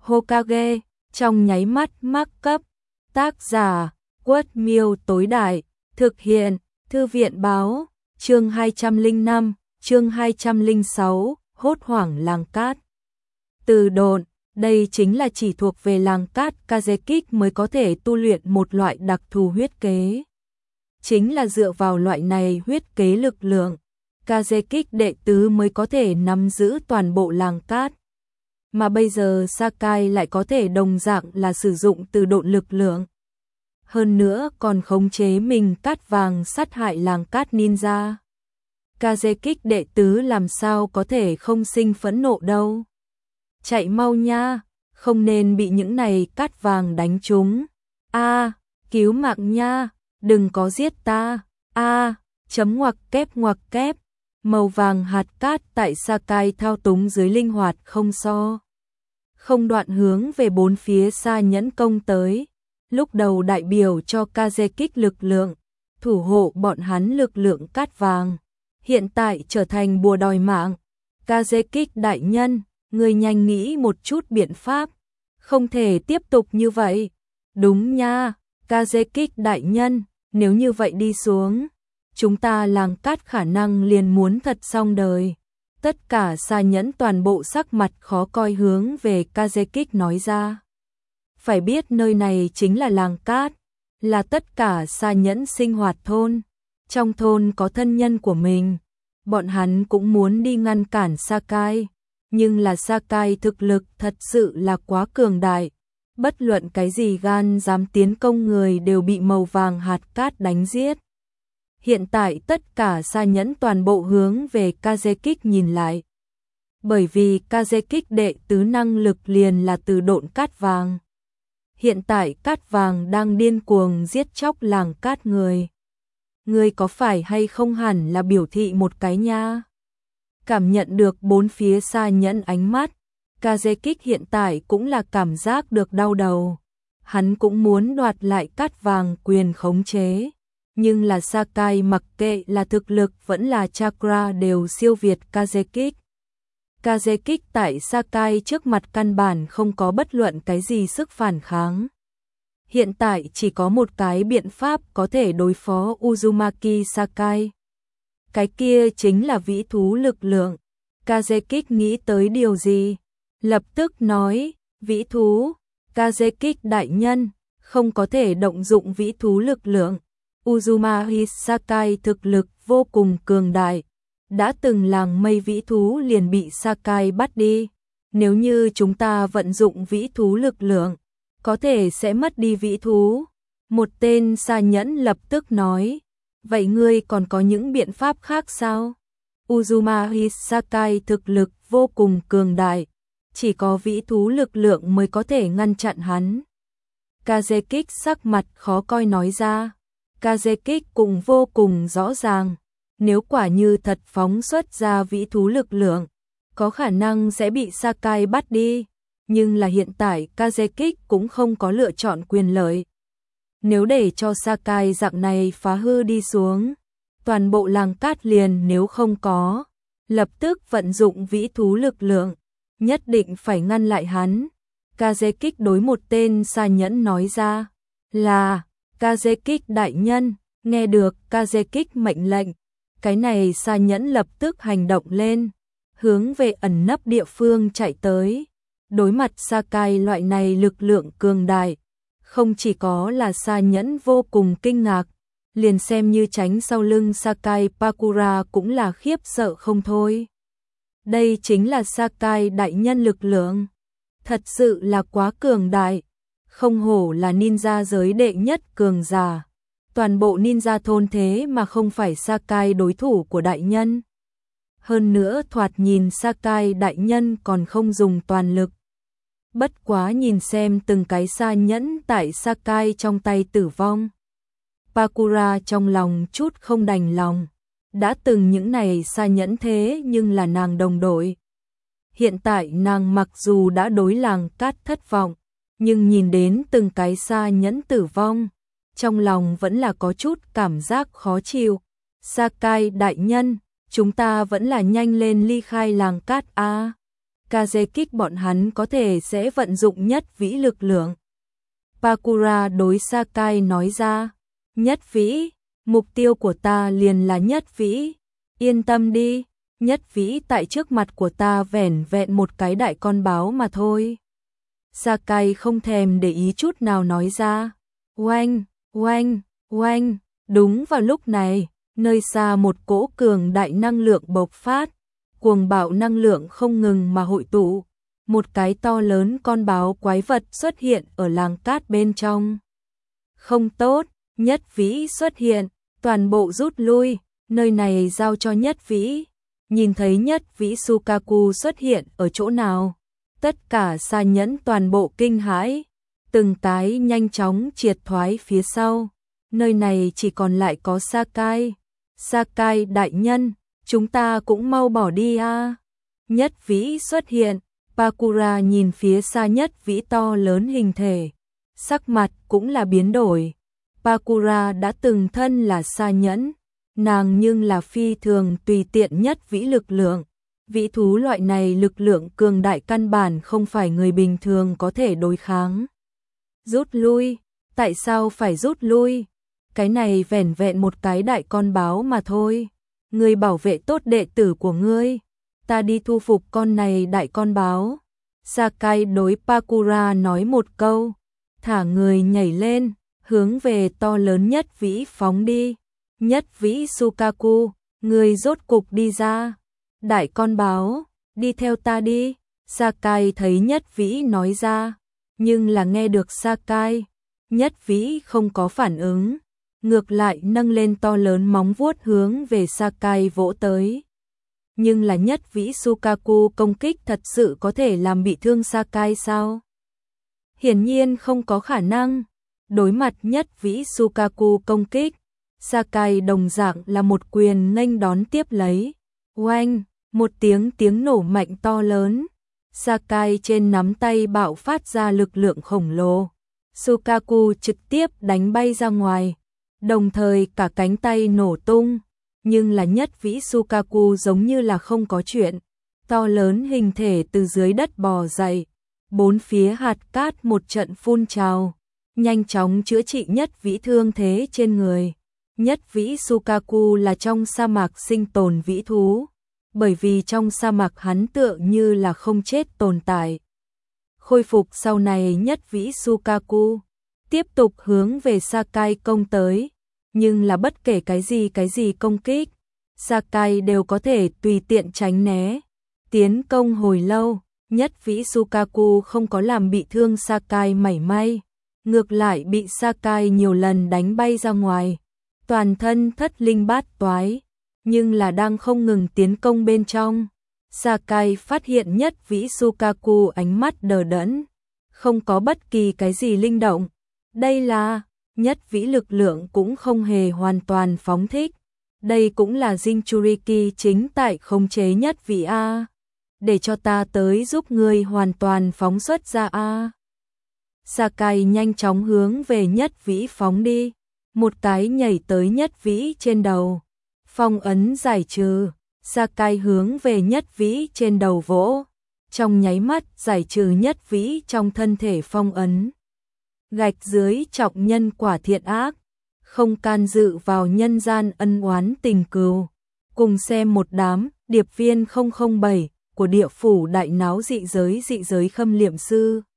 Hokage, trong nháy mắt mắc cấp. Tác giả, Quất Miêu tối đại, thực hiện, Thư viện báo, chương 205, chương 206, hốt hoảng làng cát. Từ độn, đây chính là chỉ thuộc về làng cát Kazekik mới có thể tu luyện một loại đặc thù huyết kế. Chính là dựa vào loại này huyết kế lực lượng, Kazekik đệ tứ mới có thể nắm giữ toàn bộ làng cát. Mà bây giờ Sakai lại có thể đồng dạng là sử dụng từ độn lực lượng. Hơn nữa còn khống chế mình cát vàng sát hại làng cát ninja. Kazekik đệ tứ làm sao có thể không sinh phẫn nộ đâu. Chạy mau nha, không nên bị những này cát vàng đánh trúng. Cứu mạng nha, đừng có giết ta. Chấm ngoặc kép. Màu vàng hạt cát tại Sakai thao túng dưới linh hoạt không so. Không đoạn hướng về bốn phía xa nhẫn công tới. Lúc đầu đại biểu cho Kazekik lực lượng, thủ hộ bọn hắn lực lượng cát vàng. Hiện tại trở thành bùa đòi mạng. Kazekik đại nhân, người nhanh nghĩ một chút biện pháp. Không thể tiếp tục như vậy. Đúng nha, Kazekik đại nhân, nếu như vậy đi xuống, chúng ta làng cát khả năng liền muốn thật xong đời. Tất cả xa nhẫn toàn bộ sắc mặt khó coi hướng về Kazekik nói ra. Phải biết nơi này chính là làng cát, là tất cả xa nhẫn sinh hoạt thôn. Trong thôn có thân nhân của mình, bọn hắn cũng muốn đi ngăn cản Sakai. Nhưng là Sakai thực lực thật sự là quá cường đại. Bất luận cái gì gan dám tiến công người đều bị màu vàng hạt cát đánh giết. Hiện tại tất cả xa nhẫn toàn bộ hướng về Kazekik nhìn lại. Bởi vì Kazekik đệ tứ năng lực liền là từ độn cát vàng. Hiện tại cát vàng đang điên cuồng giết chóc làng cát người. Người có phải hay không hẳn là biểu thị một cái nha. Cảm nhận được bốn phía xa nhẫn ánh mắt, Kazekik hiện tại cũng là cảm giác được đau đầu. Hắn cũng muốn đoạt lại cát vàng quyền khống chế. Nhưng là Sakai mặc kệ là thực lực vẫn là chakra đều siêu việt Kazekik. Kazekik tại Sakai trước mặt căn bản không có bất luận cái gì sức phản kháng. Hiện tại chỉ có một cái biện pháp có thể đối phó Uzumaki Sakai. Cái kia chính là vĩ thú lực lượng. Kazekik nghĩ tới điều gì? Lập tức nói, vĩ thú. Kazekik đại nhân, không có thể động dụng vĩ thú lực lượng. Uzumaki Sakai thực lực vô cùng cường đại. Đã từng làng mây vĩ thú liền bị Sakai bắt đi. Nếu như chúng ta vận dụng vĩ thú lực lượng, có thể sẽ mất đi vĩ thú. Một tên xa nhẫn lập tức nói. Vậy ngươi còn có những biện pháp khác sao? Uzumaki Sakai thực lực vô cùng cường đại. Chỉ có vĩ thú lực lượng mới có thể ngăn chặn hắn. Kazekik sắc mặt khó coi nói ra. Kazekik cũng vô cùng rõ ràng. Nếu quả như thật phóng xuất ra vĩ thú lực lượng, có khả năng sẽ bị Sakai bắt đi. Nhưng là hiện tại Kazekik cũng không có lựa chọn quyền lợi. Nếu để cho Sakai dạng này phá hư đi xuống, toàn bộ làng cát liền nếu không có, lập tức vận dụng vĩ thú lực lượng, nhất định phải ngăn lại hắn. Kazekik đối một tên xa nhẫn nói ra, là Kazekik đại nhân. Nghe được Kazekik mệnh lệnh, cái này xa nhẫn lập tức hành động lên, hướng về ẩn nấp địa phương chạy tới. Đối mặt Sakai loại này lực lượng cường đại, không chỉ có là xa nhẫn vô cùng kinh ngạc, liền xem như tránh sau lưng Sakai Pakura cũng là khiếp sợ không thôi. Đây chính là Sakai đại nhân lực lượng, thật sự là quá cường đại, không hổ là ninja giới đệ nhất cường giả. Toàn bộ ninja thôn thế mà không phải Sakai đối thủ của đại nhân. Hơn nữa thoạt nhìn Sakai đại nhân còn không dùng toàn lực. Bất quá nhìn xem từng cái xa nhẫn tại Sakai trong tay tử vong. Pakura trong lòng chút không đành lòng. Đã từng những này xa nhẫn thế nhưng là nàng đồng đội. Hiện tại nàng mặc dù đã đối làng cát thất vọng, nhưng nhìn đến từng cái xa nhẫn tử vong, trong lòng vẫn là có chút cảm giác khó chịu. Sakai đại nhân, chúng ta vẫn là nhanh lên ly khai làng cát a. Kaze kích bọn hắn có thể sẽ vận dụng nhất vĩ lực lượng. Pakura đối Sakai nói ra, nhất vĩ, mục tiêu của ta liền là nhất vĩ, yên tâm đi, nhất vĩ tại trước mặt của ta vẻn vẹn một cái đại con báo mà thôi. Sakai không thèm để ý chút nào nói ra, oanh, oanh, oanh, đúng vào lúc này, nơi xa một cỗ cường đại năng lượng bộc phát, cuồng bạo năng lượng không ngừng mà hội tụ, một cái to lớn con báo quái vật xuất hiện ở làng cát bên trong. Không tốt, nhất vĩ xuất hiện, toàn bộ rút lui, nơi này giao cho nhất vĩ. Nhìn thấy nhất vĩ Sukaku xuất hiện ở chỗ nào, tất cả xa nhẫn toàn bộ kinh hãi, từng cái nhanh chóng triệt thoái phía sau, nơi này chỉ còn lại có Sakai. Sakai đại nhân, chúng ta cũng mau bỏ đi a. Nhất vĩ xuất hiện, Pakura nhìn phía xa nhất vĩ to lớn hình thể, sắc mặt cũng là biến đổi. Pakura đã từng thân là xa nhẫn, nàng nhưng là phi thường tùy tiện nhất vĩ lực lượng. Vĩ thú loại này lực lượng cường đại căn bản không phải người bình thường có thể đối kháng. Rút lui, tại sao phải rút lui? Cái này vẻn vẹn một cái đại con báo mà thôi. Ngươi bảo vệ tốt đệ tử của ngươi, ta đi thu phục con này đại con báo. Sakai đối Pakura nói một câu, thả người nhảy lên, hướng về to lớn nhất vĩ phóng đi. Nhất vĩ Sukaku, ngươi rốt cục đi ra. Đại con báo, đi theo ta đi. Sakai thấy nhất vĩ nói ra, nhưng là nghe được Sakai, nhất vĩ không có phản ứng, ngược lại nâng lên to lớn móng vuốt hướng về Sakai vỗ tới. Nhưng là nhất vĩ Sukaku công kích thật sự có thể làm bị thương Sakai sao? Hiển nhiên không có khả năng. Đối mặt nhất vĩ Sukaku công kích, Sakai đồng dạng là một quyền nghênh đón tiếp lấy. Oanh, một tiếng nổ mạnh to lớn. Sakai trên nắm tay bạo phát ra lực lượng khổng lồ. Sukaku trực tiếp đánh bay ra ngoài, đồng thời cả cánh tay nổ tung. Nhưng là nhất vĩ Sukaku giống như là không có chuyện. To lớn hình thể từ dưới đất bò dậy, bốn phía hạt cát một trận phun trào, nhanh chóng chữa trị nhất vĩ thương thế trên người. Nhất vĩ Sukaku là trong sa mạc sinh tồn vĩ thú, bởi vì trong sa mạc hắn tựa như là không chết tồn tại. Khôi phục sau này nhất vĩ Sukaku tiếp tục hướng về Sakai công tới, nhưng là bất kể cái gì công kích, Sakai đều có thể tùy tiện tránh né. Tiến công hồi lâu, nhất vĩ Sukaku không có làm bị thương Sakai mảy may, ngược lại bị Sakai nhiều lần đánh bay ra ngoài, toàn thân thất linh bát toái, nhưng là đang không ngừng tiến công bên trong. Sakai phát hiện nhất vĩ Sukaku ánh mắt đờ đẫn, không có bất kỳ cái gì linh động. Đây là, nhất vĩ lực lượng cũng không hề hoàn toàn phóng thích. Đây cũng là Jinchuriki chính tại khống chế nhất vĩ A. Để cho ta tới giúp ngươi hoàn toàn phóng xuất ra A. Sakai nhanh chóng hướng về nhất vĩ phóng đi, một cái nhảy tới nhất vĩ trên đầu. Phong ấn giải trừ, Sakai hướng về nhất vĩ trên đầu vỗ, trong nháy mắt giải trừ nhất vĩ trong thân thể phong ấn. Gạch dưới trọng nhân quả thiện ác, không can dự vào nhân gian ân oán tình cừu. Cùng xem một đám điệp viên 007 của địa phủ đại náo dị giới khâm liệm sư.